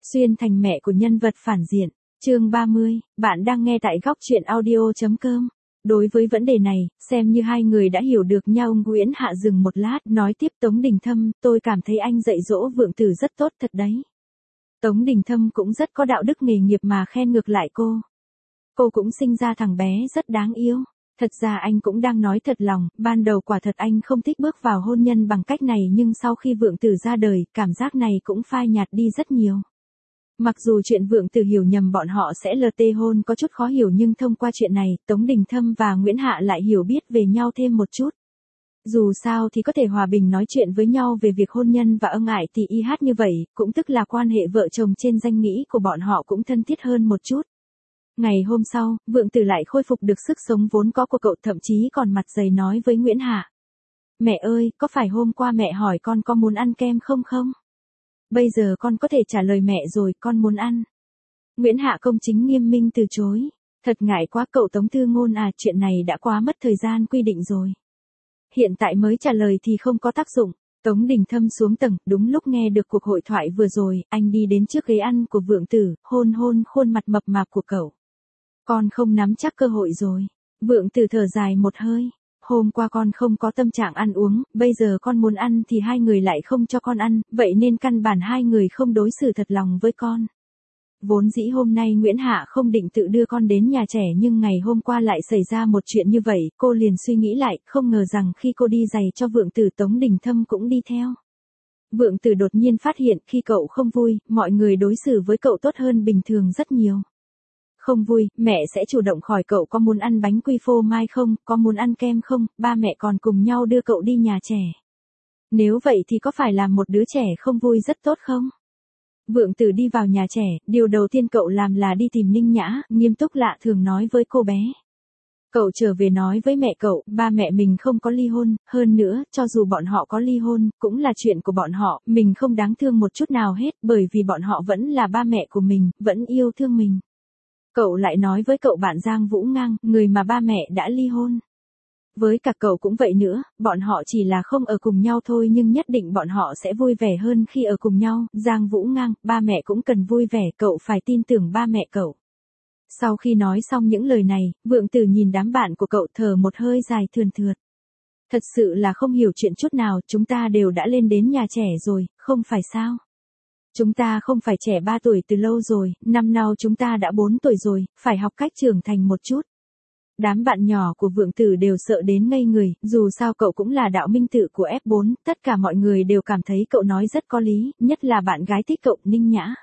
Xuyên thành mẹ của nhân vật phản diện. Chương 30, bạn đang nghe tại góc truyện audio.com. Đối với vấn đề này, xem như hai người đã hiểu được nhau. Nguyễn Hạ dừng một lát, nói tiếp Tống Đình Thâm, tôi cảm thấy anh dạy dỗ Vượng Tử rất tốt thật đấy. Tống Đình Thâm cũng rất có đạo đức nghề nghiệp mà khen ngược lại cô. Cô cũng sinh ra thằng bé rất đáng yêu. Thật ra anh cũng đang nói thật lòng, ban đầu quả thật anh không thích bước vào hôn nhân bằng cách này, nhưng sau khi Vượng Tử ra đời, cảm giác này cũng phai nhạt đi rất nhiều. Mặc dù chuyện Vượng Tử hiểu nhầm bọn họ sẽ LT hôn có chút khó hiểu, nhưng thông qua chuyện này, Tống Đình Thâm và Nguyễn Hạ lại hiểu biết về nhau thêm một chút. Dù sao thì có thể hòa bình nói chuyện với nhau về việc hôn nhân và ân ái thì như vậy, cũng tức là quan hệ vợ chồng trên danh nghĩa của bọn họ cũng thân thiết hơn một chút. Ngày hôm sau, Vượng Tử lại khôi phục được sức sống vốn có của cậu, thậm chí còn mặt dày nói với Nguyễn Hạ. Mẹ ơi, có phải hôm qua mẹ hỏi con có muốn ăn kem không? Bây giờ con có thể trả lời mẹ rồi, con muốn ăn. Nguyễn Hạ công chính nghiêm minh từ chối. Thật ngại quá cậu Tống Thư Ngôn à, chuyện này đã quá mất thời gian quy định rồi. Hiện tại mới trả lời thì không có tác dụng. Tống Đình Thâm xuống tầng, đúng lúc nghe được cuộc hội thoại vừa rồi, anh đi đến trước ghế ăn của Vượng Tử, hôn khuôn mặt mập mạp của cậu. Con không nắm chắc cơ hội rồi. Vượng Tử thở dài một hơi. Hôm qua con không có tâm trạng ăn uống, bây giờ con muốn ăn thì hai người lại không cho con ăn, vậy nên căn bản hai người không đối xử thật lòng với con. Vốn dĩ hôm nay Nguyễn Hạ không định tự đưa con đến nhà trẻ, nhưng ngày hôm qua lại xảy ra một chuyện như vậy, cô liền suy nghĩ lại, không ngờ rằng khi cô đi giày cho Vượng Tử, Tống Đình Thâm cũng đi theo. Vượng Tử đột nhiên phát hiện khi cậu không vui, mọi người đối xử với cậu tốt hơn bình thường rất nhiều. Không vui, mẹ sẽ chủ động hỏi cậu có muốn ăn bánh quy phô mai không, có muốn ăn kem không, ba mẹ còn cùng nhau đưa cậu đi nhà trẻ. Nếu vậy thì có phải là một đứa trẻ không vui rất tốt không? Vượng Tử đi vào nhà trẻ, điều đầu tiên cậu làm là đi tìm Ninh Nhã, nghiêm túc lạ thường nói với cô bé. Cậu trở về nói với mẹ cậu, ba mẹ mình không có ly hôn, hơn nữa, cho dù bọn họ có ly hôn, cũng là chuyện của bọn họ, mình không đáng thương một chút nào hết, bởi vì bọn họ vẫn là ba mẹ của mình, vẫn yêu thương mình. Cậu lại nói với cậu bạn Giang Vũ Ngang, người mà ba mẹ đã ly hôn. Với cả cậu cũng vậy nữa, bọn họ chỉ là không ở cùng nhau thôi, nhưng nhất định bọn họ sẽ vui vẻ hơn khi ở cùng nhau. Giang Vũ Ngang, ba mẹ cũng cần vui vẻ, cậu phải tin tưởng ba mẹ cậu. Sau khi nói xong những lời này, Vượng Tử nhìn đám bạn của cậu thở một hơi dài thườn thượt. Thật sự là không hiểu chuyện chút nào, chúng ta đều đã lên đến nhà trẻ rồi, không phải sao? Chúng ta không phải trẻ 3 tuổi từ lâu rồi, năm nào chúng ta đã 4 tuổi rồi, phải học cách trưởng thành một chút. Đám bạn nhỏ của Vượng Tử đều sợ đến ngây người, dù sao cậu cũng là đạo minh tử của F4, tất cả mọi người đều cảm thấy cậu nói rất có lý, nhất là bạn gái thích cậu, Ninh Nhã.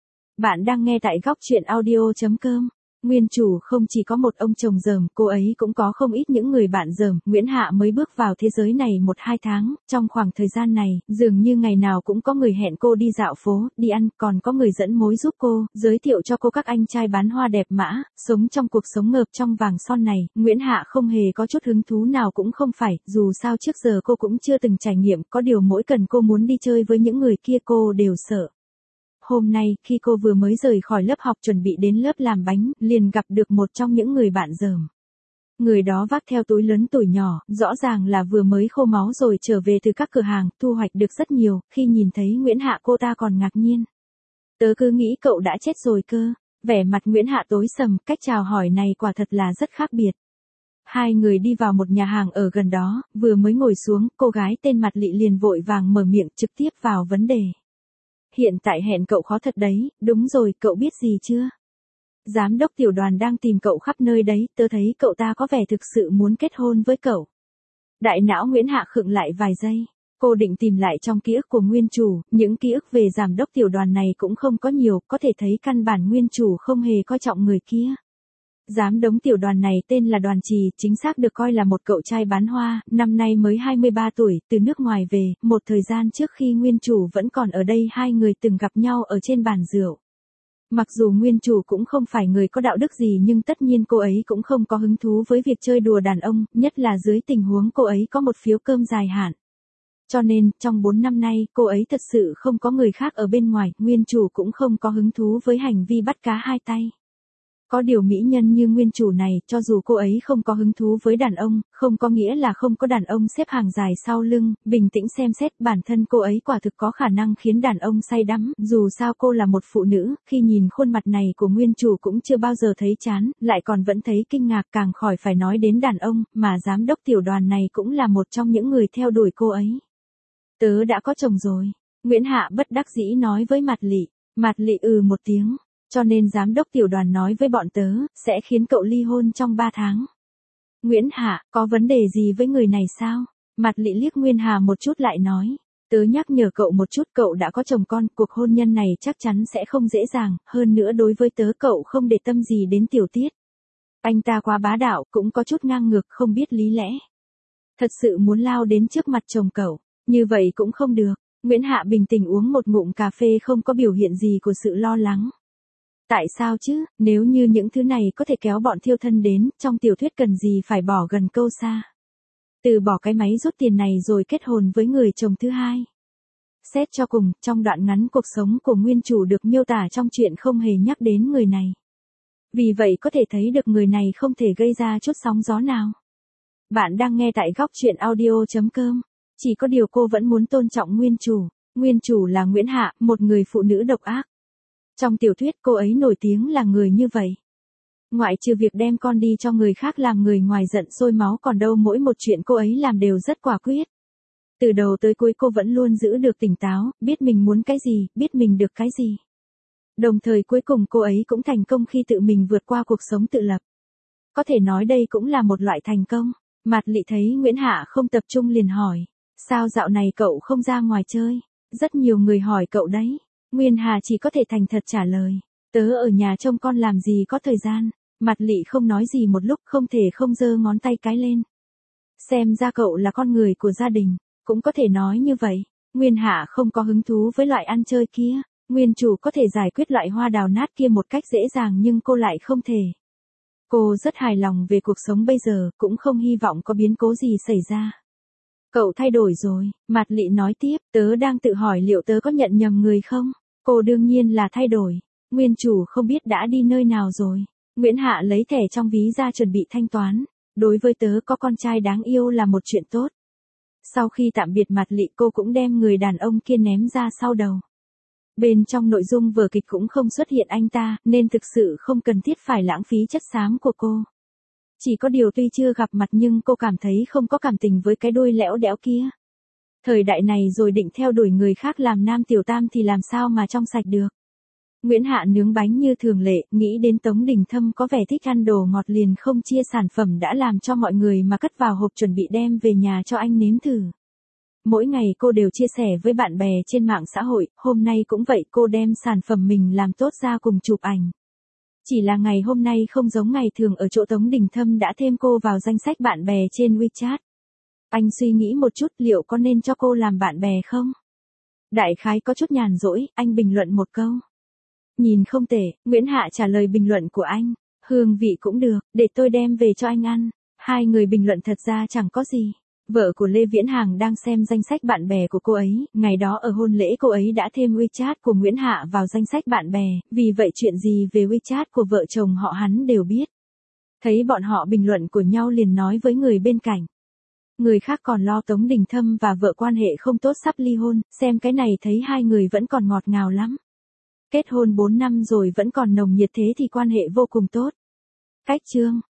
Bạn đang nghe tại góc truyện audio.com. Nguyên chủ không chỉ có một ông chồng dởm, cô ấy cũng có không ít những người bạn dởm. Nguyễn Hạ mới bước vào thế giới này 1-2 tháng, trong khoảng thời gian này, dường như ngày nào cũng có người hẹn cô đi dạo phố, đi ăn, còn có người dẫn mối giúp cô, giới thiệu cho cô các anh trai bán hoa đẹp mã, sống trong cuộc sống ngợp trong vàng son này. Nguyễn Hạ không hề có chút hứng thú nào, cũng không phải, dù sao trước giờ cô cũng chưa từng trải nghiệm, có điều mỗi lần cô muốn đi chơi với những người kia cô đều sợ. Hôm nay, khi cô vừa mới rời khỏi lớp học chuẩn bị đến lớp làm bánh, liền gặp được một trong những người bạn dởm. Người đó vác theo túi lớn tuổi nhỏ, rõ ràng là vừa mới khô máu rồi trở về từ các cửa hàng, thu hoạch được rất nhiều, khi nhìn thấy Nguyễn Hạ cô ta còn ngạc nhiên. Tớ cứ nghĩ cậu đã chết rồi cơ. Vẻ mặt Nguyễn Hạ tối sầm, cách chào hỏi này quả thật là rất khác biệt. Hai người đi vào một nhà hàng ở gần đó, vừa mới ngồi xuống, cô gái tên Mặt Lị liền vội vàng mở miệng trực tiếp vào vấn đề. Hiện tại hẹn cậu khó thật đấy, đúng rồi, cậu biết gì chưa? Giám đốc tiểu đoàn đang tìm cậu khắp nơi đấy, tớ thấy cậu ta có vẻ thực sự muốn kết hôn với cậu. Đại não Nguyễn Hạ khựng lại vài giây, cô định tìm lại trong ký ức của nguyên chủ, những ký ức về giám đốc tiểu đoàn này cũng không có nhiều, có thể thấy căn bản nguyên chủ không hề coi trọng người kia. Giám đốc tiểu đoàn này tên là Đoàn Trì, chính xác được coi là một cậu trai bán hoa, năm nay mới 23 tuổi, từ nước ngoài về, một thời gian trước khi nguyên chủ vẫn còn ở đây hai người từng gặp nhau ở trên bàn rượu. Mặc dù nguyên chủ cũng không phải người có đạo đức gì, nhưng tất nhiên cô ấy cũng không có hứng thú với việc chơi đùa đàn ông, nhất là dưới tình huống cô ấy có một phiếu cơm dài hạn. Cho nên, trong 4 năm nay, cô ấy thật sự không có người khác ở bên ngoài, nguyên chủ cũng không có hứng thú với hành vi bắt cá hai tay. Có điều mỹ nhân như nguyên chủ này, cho dù cô ấy không có hứng thú với đàn ông, không có nghĩa là không có đàn ông xếp hàng dài sau lưng, bình tĩnh xem xét bản thân cô ấy quả thực có khả năng khiến đàn ông say đắm, dù sao cô là một phụ nữ, khi nhìn khuôn mặt này của nguyên chủ cũng chưa bao giờ thấy chán, lại còn vẫn thấy kinh ngạc, càng khỏi phải nói đến đàn ông, mà giám đốc tiểu đoàn này cũng là một trong những người theo đuổi cô ấy. Tớ đã có chồng rồi, Nguyễn Hạ bất đắc dĩ nói với Mạt Lị. Mạt Lị một tiếng. Cho nên giám đốc tiểu đoàn nói với bọn tớ, sẽ khiến cậu ly hôn trong 3 tháng. Nguyễn Hạ, có vấn đề gì với người này sao? Mạt Lị liếc Nguyên Hà một chút lại nói. Tớ nhắc nhở cậu một chút, cậu đã có chồng con, cuộc hôn nhân này chắc chắn sẽ không dễ dàng, hơn nữa đối với tớ cậu không để tâm gì đến tiểu tiết. Anh ta quá bá đạo, cũng có chút ngang ngược, không biết lý lẽ. Thật sự muốn lao đến trước mặt chồng cậu, như vậy cũng không được. Nguyễn Hạ bình tĩnh uống một ngụm cà phê, không có biểu hiện gì của sự lo lắng. Tại sao chứ, nếu như những thứ này có thể kéo bọn thiêu thân đến, trong tiểu thuyết cần gì phải bỏ gần câu xa. Từ bỏ cái máy rút tiền này rồi kết hôn với người chồng thứ hai. Xét cho cùng, trong đoạn ngắn cuộc sống của nguyên chủ được miêu tả trong truyện không hề nhắc đến người này. Vì vậy có thể thấy được người này không thể gây ra chút sóng gió nào. Bạn đang nghe tại góc truyện audio.com. Chỉ có điều cô vẫn muốn tôn trọng nguyên chủ. Nguyên chủ là Nguyễn Hạ, một người phụ nữ độc ác. Trong tiểu thuyết cô ấy nổi tiếng là người như vậy. Ngoại trừ việc đem con đi cho người khác làm người ngoài giận sôi máu, còn đâu mỗi một chuyện cô ấy làm đều rất quả quyết. Từ đầu tới cuối cô vẫn luôn giữ được tỉnh táo, biết mình muốn cái gì, biết mình được cái gì. Đồng thời cuối cùng cô ấy cũng thành công khi tự mình vượt qua cuộc sống tự lập. Có thể nói đây cũng là một loại thành công. Mạt Lị thấy Nguyễn Hạ không tập trung liền hỏi. Sao dạo này cậu không ra ngoài chơi? Rất nhiều người hỏi cậu đấy. Nguyên Hà chỉ có thể thành thật trả lời. Tớ ở nhà trông con làm gì có thời gian. Mạt Lị không nói gì một lúc, không thể không giơ ngón tay cái lên. Xem ra cậu là con người của gia đình. Cũng có thể nói như vậy. Nguyên Hạ không có hứng thú với loại ăn chơi kia. Nguyên chủ có thể giải quyết loại hoa đào nát kia một cách dễ dàng nhưng cô lại không thể. Cô rất hài lòng về cuộc sống bây giờ, cũng không hy vọng có biến cố gì xảy ra. Cậu thay đổi rồi, Mạt Lị nói tiếp, tớ đang tự hỏi liệu tớ có nhận nhầm người không? Cô đương nhiên là thay đổi. Nguyên chủ không biết đã đi nơi nào rồi. Nguyễn Hạ lấy thẻ trong ví ra chuẩn bị thanh toán. Đối với tớ có con trai đáng yêu là một chuyện tốt. Sau khi tạm biệt Mạt Lị, cô cũng đem người đàn ông kia ném ra sau đầu. Bên trong nội dung vở kịch cũng không xuất hiện anh ta, nên thực sự không cần thiết phải lãng phí chất xám của cô. Chỉ có điều tuy chưa gặp mặt nhưng cô cảm thấy không có cảm tình với cái đuôi lẽo đẽo kia. Thời đại này rồi định theo đuổi người khác làm nam tiểu tam thì làm sao mà trong sạch được. Nguyễn Hạ nướng bánh như thường lệ, nghĩ đến Tống Đình Thâm có vẻ thích ăn đồ ngọt liền không chia sản phẩm đã làm cho mọi người mà cất vào hộp chuẩn bị đem về nhà cho anh nếm thử. Mỗi ngày cô đều chia sẻ với bạn bè trên mạng xã hội, hôm nay cũng vậy, cô đem sản phẩm mình làm tốt ra cùng chụp ảnh. Chỉ là ngày hôm nay không giống ngày thường ở chỗ Tống Đình Thâm đã thêm cô vào danh sách bạn bè trên WeChat. Anh suy nghĩ một chút liệu có nên cho cô làm bạn bè không? Đại khái có chút nhàn rỗi, anh bình luận một câu. Nhìn không tệ, Nguyễn Hạ trả lời bình luận của anh. Hương vị cũng được, để tôi đem về cho anh ăn. Hai người bình luận thật ra chẳng có gì. Vợ của Lê Viễn Hàng đang xem danh sách bạn bè của cô ấy, ngày đó ở hôn lễ cô ấy đã thêm WeChat của Nguyễn Hạ vào danh sách bạn bè, vì vậy chuyện gì về WeChat của vợ chồng họ hắn đều biết. Thấy bọn họ bình luận của nhau liền nói với người bên cạnh. Người khác còn lo Tống Đình Thâm và vợ quan hệ không tốt sắp ly hôn, xem cái này thấy hai người vẫn còn ngọt ngào lắm. Kết hôn 4 năm rồi vẫn còn nồng nhiệt thế thì quan hệ vô cùng tốt. Cách chương